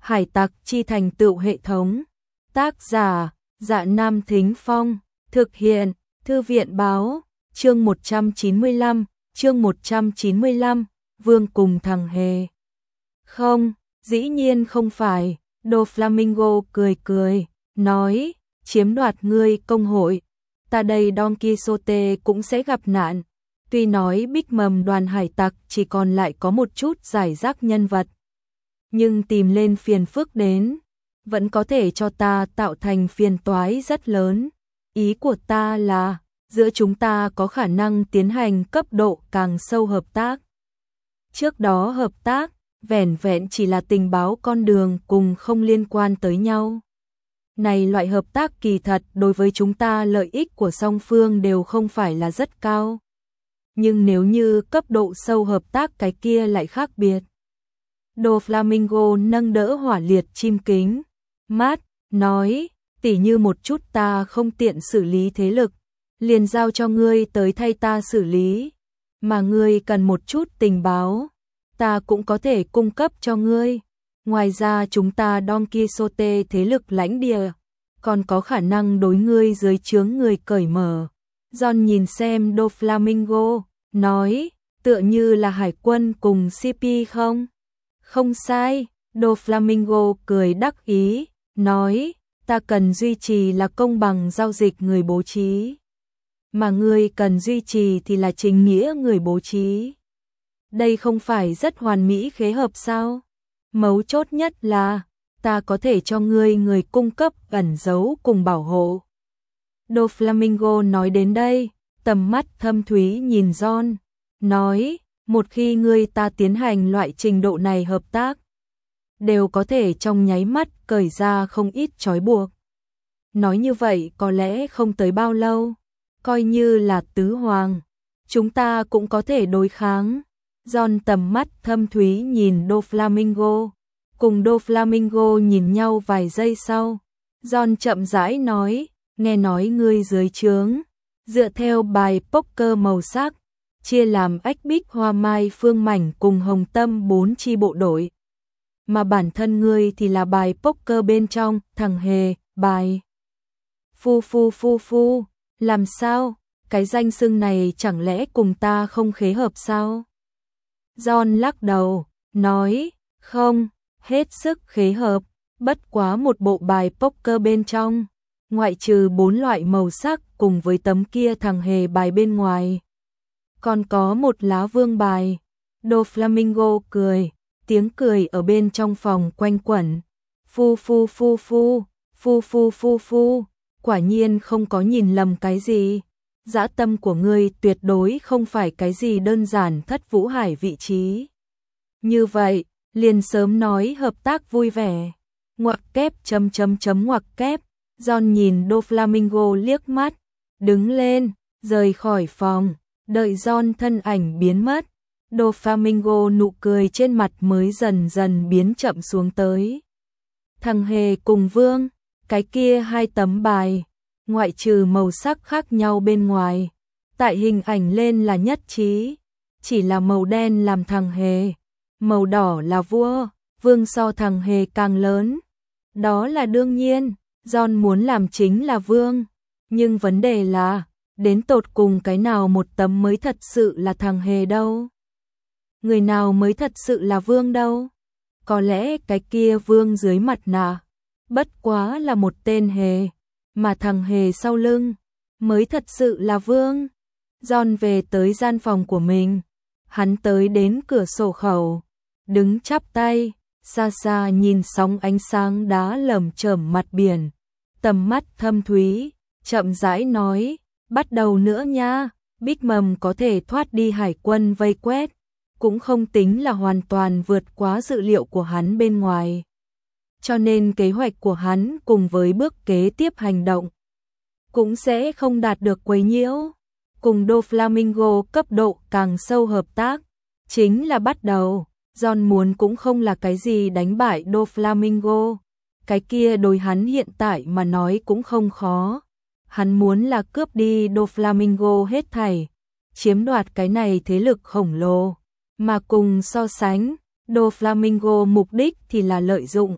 Hải tặc chi thành tựu hệ thống. Tác giả, Dạ Nam Thính Phong. Thực hiện, Thư viện Báo. Chương 195, Vương cùng thằng hề. Không, dĩ nhiên không phải. Doflamingo cười cười, nói, chiếm đoạt ngươi công hội. Ta đây Don Quixote cũng sẽ gặp nạn. Tuy nói Bích Mầm đoàn hải tặc chỉ còn lại có một chút giải rác nhân vật, nhưng tìm lên phiền phức đến, vẫn có thể cho ta tạo thành phiền toái rất lớn. Ý của ta là, giữa chúng ta có khả năng tiến hành cấp độ càng sâu hợp tác. Trước đó hợp tác, vẻn vẹn chỉ là tình báo con đường cùng không liên quan tới nhau. Này loại hợp tác kỳ thật đối với chúng ta lợi ích của song phương đều không phải là rất cao. Nhưng nếu như cấp độ sâu hợp tác cái kia lại khác biệt. Doflamingo nâng đỡ hỏa liệt chim kính mát, nói, tỉ như một chút ta không tiện xử lý thế lực, liền giao cho ngươi tới thay ta xử lý, mà ngươi cần một chút tình báo, ta cũng có thể cung cấp cho ngươi. Ngoài ra chúng ta Don Quixote thế lực lãnh địa, còn có khả năng đối ngươi dưới trướng người cởi mở. John nhìn xem Doflamingo, nói, tựa như là hải quân cùng CP không? Không sai, Doflamingo cười đắc ý, nói, ta cần duy trì là công bằng giao dịch người bố trí. Mà ngươi cần duy trì thì là chính nghĩa người bố trí. Đây không phải rất hoàn mỹ khế hợp sao? Mấu chốt nhất là, ta có thể cho ngươi người cung cấp ẩn giấu cùng bảo hộ. Doflamingo nói đến đây, tầm mắt thâm thúy nhìn John, nói, một khi ngươi ta tiến hành loại trình độ này hợp tác, đều có thể trong nháy mắt cởi ra không ít trói buộc. Nói như vậy có lẽ không tới bao lâu, coi như là tứ hoàng, chúng ta cũng có thể đối kháng. John tầm mắt thâm thúy nhìn Doflamingo, cùng Doflamingo nhìn nhau vài giây sau. John chậm rãi nói, nghe nói ngươi dưới trướng, dựa theo bài poker màu sắc, chia làm ách bích hoa mai phương mảnh cùng hồng tâm 4 chi bộ đội. Mà bản thân ngươi thì là bài poker bên trong, thằng hề, bài. Phu, làm sao, cái danh xưng này chẳng lẽ cùng ta không khế hợp sao? John lắc đầu, nói, không, hết sức khế hợp, bất quá một bộ bài poker bên trong, ngoại trừ 4 loại màu sắc cùng với tấm kia thằng hề bài bên ngoài. Còn có một lá vương bài. Doflamingo cười, tiếng cười ở bên trong phòng quanh quẩn. Phu, quả nhiên không có nhìn lầm cái gì. Dã tâm của ngươi tuyệt đối không phải cái gì đơn giản thất vũ hải vị trí. Như vậy, liền sớm nói hợp tác vui vẻ. Ngoặc kép ngoặc kép. John nhìn Doflamingo liếc mắt, đứng lên, rời khỏi phòng. Đợi John thân ảnh biến mất, Doflamingo nụ cười trên mặt mới dần dần biến chậm xuống tới. Thằng hề cùng Vương, cái kia hai tấm bài, ngoại trừ màu sắc khác nhau bên ngoài, tại hình ảnh lên là nhất trí, chỉ là màu đen làm thằng hề, màu đỏ là vua, Vương so thằng hề càng lớn. Đó là đương nhiên, John muốn làm chính là Vương, nhưng vấn đề là, đến tột cùng cái nào một tấm mới thật sự là thằng hề đâu? Người nào mới thật sự là Vương đâu? Có lẽ cái kia Vương dưới mặt nạ, bất quá là một tên hề, mà thằng hề sau lưng, mới thật sự là Vương. John về tới gian phòng của mình, hắn tới đến cửa sổ khẩu, đứng chắp tay, xa xa nhìn sóng ánh sáng đá lởm chởm mặt biển, tầm mắt thâm thúy, chậm rãi nói, bắt đầu nữa nha. Bích Mầm có thể thoát đi hải quân vây quét, cũng không tính là hoàn toàn vượt quá dự liệu của hắn bên ngoài. Cho nên kế hoạch của hắn cùng với bước kế tiếp hành động cũng sẽ không đạt được quấy nhiễu. Cùng Doflamingo cấp độ càng sâu hợp tác, chính là bắt đầu. John muốn cũng không là cái gì đánh bại Doflamingo, cái kia đối hắn hiện tại mà nói cũng không khó. Hắn muốn là cướp đi Doflamingo hết thảy, chiếm đoạt cái này thế lực khổng lồ, mà cùng so sánh, Doflamingo mục đích thì là lợi dụng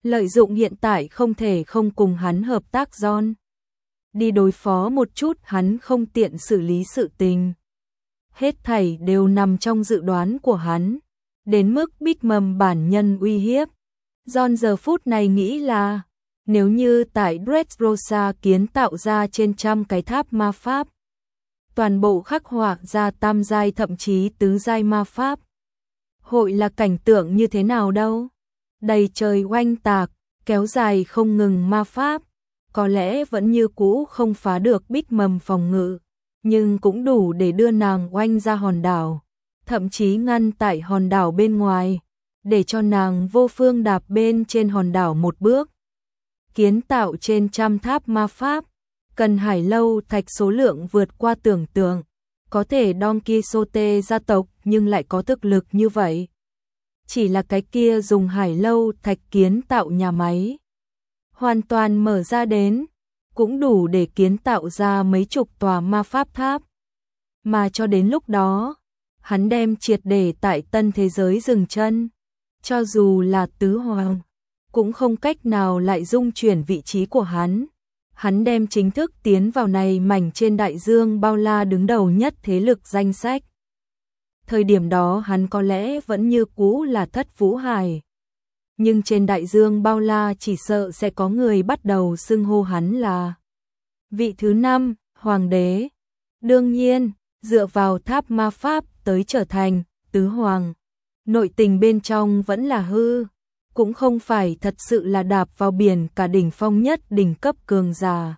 Lợi dụng hiện tại không thể không cùng hắn hợp tác John. Đi đối phó một chút hắn không tiện xử lý sự tình. Hết thảy đều nằm trong dự đoán của hắn. Đến mức Big Mom bản nhân uy hiếp. John giờ phút này nghĩ là, nếu như tại Dressrosa kiến tạo ra trên trăm cái tháp ma pháp, toàn bộ khắc họa ra tam giai thậm chí tứ giai ma pháp, hội là cảnh tượng như thế nào đâu? Đầy trời oanh tạc, kéo dài không ngừng ma pháp, có lẽ vẫn như cũ không phá được Big Mom phòng ngự, nhưng cũng đủ để đưa nàng oanh ra hòn đảo, thậm chí ngăn tại hòn đảo bên ngoài, để cho nàng vô phương đạp bên trên hòn đảo một bước. Kiến tạo trên trăm tháp ma pháp, cần hải lâu thạch số lượng vượt qua tưởng tượng, có thể Don Quixote gia tộc nhưng lại có thực lực như vậy. Chỉ là cái kia dùng hải lâu thạch kiến tạo nhà máy, hoàn toàn mở ra đến, cũng đủ để kiến tạo ra mấy chục tòa ma pháp tháp. Mà cho đến lúc đó, hắn đem triệt để tại tân thế giới dừng chân, cho dù là tứ hoàng, cũng không cách nào lại dung chuyển vị trí của hắn. Hắn đem chính thức tiến vào này mảnh trên đại dương bao la đứng đầu nhất thế lực danh sách. Thời điểm đó hắn có lẽ vẫn như cũ là Thất Vũ Hải. Nhưng trên đại dương bao la chỉ sợ sẽ có người bắt đầu xưng hô hắn là vị thứ 5, hoàng đế. Đương nhiên, dựa vào tháp ma pháp tới trở thành tứ hoàng, nội tình bên trong vẫn là hư, cũng không phải thật sự là đạp vào biển cả đỉnh phong nhất đỉnh cấp cường giả.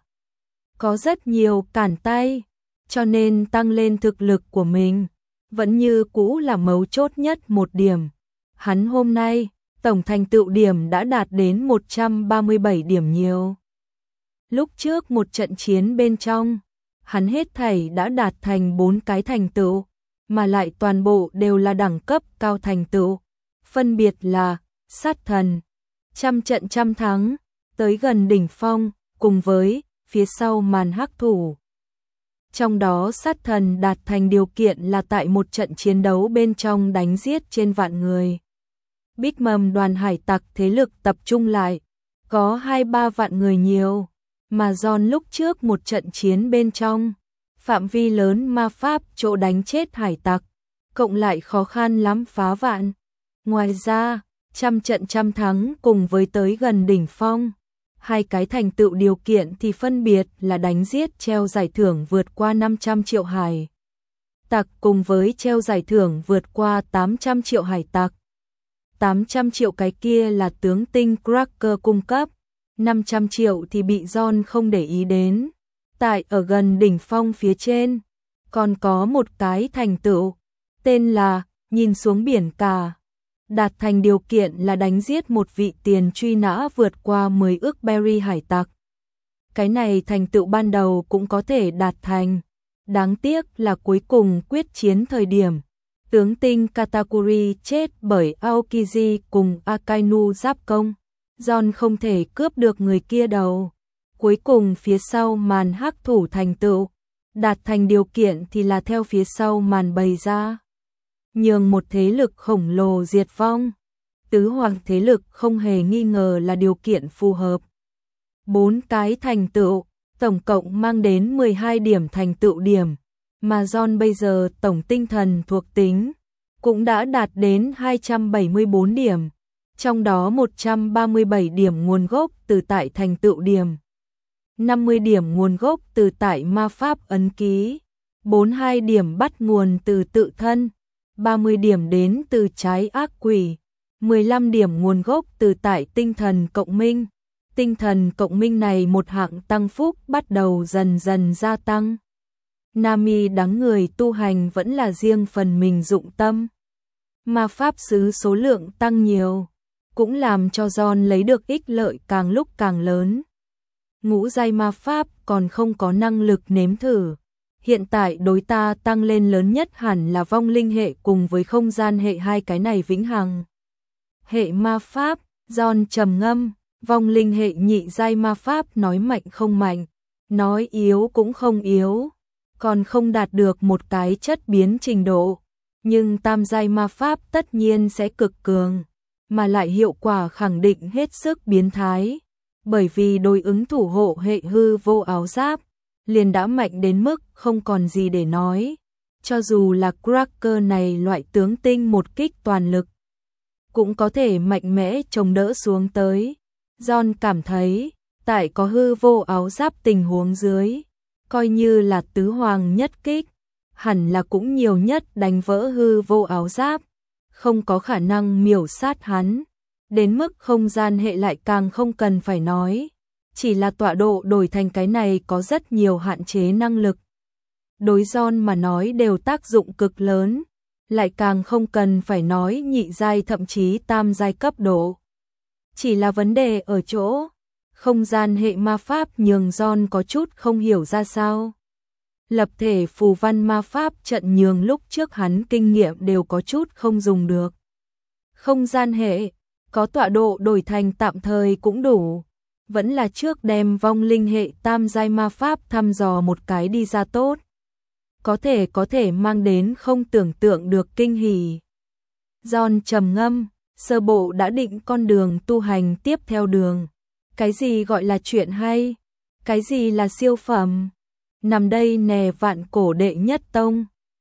Có rất nhiều cản tay, cho nên tăng lên thực lực của mình, vẫn như cũ là mấu chốt nhất một điểm. Hắn hôm nay, tổng thành tựu điểm đã đạt đến 137 điểm nhiều. Lúc trước một trận chiến bên trong, hắn hết thảy đã đạt thành 4 cái thành tựu, mà lại toàn bộ đều là đẳng cấp cao thành tựu, phân biệt là sát thần, trăm trận trăm thắng, tới gần đỉnh phong, cùng với phía sau màn hắc thủ. Trong đó sát thần đạt thành điều kiện là tại một trận chiến đấu bên trong đánh giết trên vạn người. Big Mom đoàn hải tặc thế lực tập trung lại, có 2-3 vạn người nhiều, mà John lúc trước một trận chiến bên trong, phạm vi lớn ma pháp chỗ đánh chết hải tặc, cộng lại khó khăn lắm phá vạn. Ngoài ra, trăm trận trăm thắng cùng với tới gần đỉnh phong, hai cái thành tựu điều kiện thì phân biệt là đánh giết treo giải thưởng vượt qua 500 triệu hải tặc cùng với treo giải thưởng vượt qua 800 triệu hải tặc. 800 triệu cái kia là tướng tinh Cracker cung cấp, 500 triệu thì bị John không để ý đến. Tại ở gần đỉnh phong phía trên, còn có một cái thành tựu, tên là nhìn xuống biển cả. Đạt thành điều kiện là đánh giết một vị tiền truy nã vượt qua 10 ức berry hải tặc. Cái này thành tựu ban đầu cũng có thể đạt thành. Đáng tiếc là cuối cùng quyết chiến thời điểm, tướng tinh Katakuri chết bởi Aokiji cùng Akainu giáp công. John không thể cướp được người kia đầu. Cuối cùng phía sau màn hắc thủ thành tựu, đạt thành điều kiện thì là theo phía sau màn bày ra, nhường một thế lực khổng lồ diệt vong. Tứ hoàng thế lực không hề nghi ngờ là điều kiện phù hợp. 4 cái thành tựu, tổng cộng mang đến 12 điểm thành tựu điểm, mà John bây giờ tổng tinh thần thuộc tính cũng đã đạt đến 274 điểm, trong đó 137 điểm nguồn gốc từ tại thành tựu điểm, 50 điểm nguồn gốc từ tại ma pháp ấn ký, 42 điểm bắt nguồn từ tự thân, 30 điểm đến từ trái ác quỷ, 15 điểm nguồn gốc từ tại tinh thần cộng minh. Tinh thần cộng minh này một hạng tăng phúc bắt đầu dần dần gia tăng. Nami đắng người tu hành vẫn là riêng phần mình dụng tâm. Ma pháp sứ số lượng tăng nhiều, cũng làm cho John lấy được ích lợi càng lúc càng lớn. Ngũ giai ma pháp còn không có năng lực nếm thử. Hiện tại đối ta tăng lên lớn nhất hẳn là vong linh hệ cùng với không gian hệ, hai cái này vĩnh hằng. Hệ ma pháp, John trầm ngâm, vong linh hệ nhị giai ma pháp nói mạnh không mạnh, nói yếu cũng không yếu, còn không đạt được một cái chất biến trình độ, nhưng tam giai ma pháp tất nhiên sẽ cực cường. mà lại hiệu quả khẳng định hết sức biến thái, bởi vì đối ứng thủ hộ hệ hư vô áo giáp, liền đã mạnh đến mức không còn gì để nói. Cho dù là Cracker này loại tướng tinh một kích toàn lực, cũng có thể mạnh mẽ chống đỡ xuống tới. John cảm thấy, tại có hư vô áo giáp tình huống dưới, coi như là tứ hoàng nhất kích, hẳn là cũng nhiều nhất đánh vỡ hư vô áo giáp, không có khả năng miểu sát hắn. Đến mức không gian hệ lại càng không cần phải nói, chỉ là tọa độ đổi thành cái này có rất nhiều hạn chế năng lực. Đối John mà nói đều tác dụng cực lớn, lại càng không cần phải nói nhị giai thậm chí tam giai cấp độ. Chỉ là vấn đề ở chỗ, không gian hệ ma pháp nhường John có chút không hiểu ra sao. Lập thể phù văn ma pháp trận nhường lúc trước hắn kinh nghiệm đều có chút không dùng được. Không gian hệ, có tọa độ đổi thành tạm thời cũng đủ, vẫn là trước đem vong linh hệ tam giai ma pháp thăm dò một cái đi ra tốt. Có thể mang đến không tưởng tượng được kinh hỉ. John trầm ngâm, sơ bộ đã định con đường tu hành tiếp theo đường. Cái gì gọi là chuyện hay? Cái gì là siêu phẩm? Nằm đây nè vạn cổ đệ nhất tông.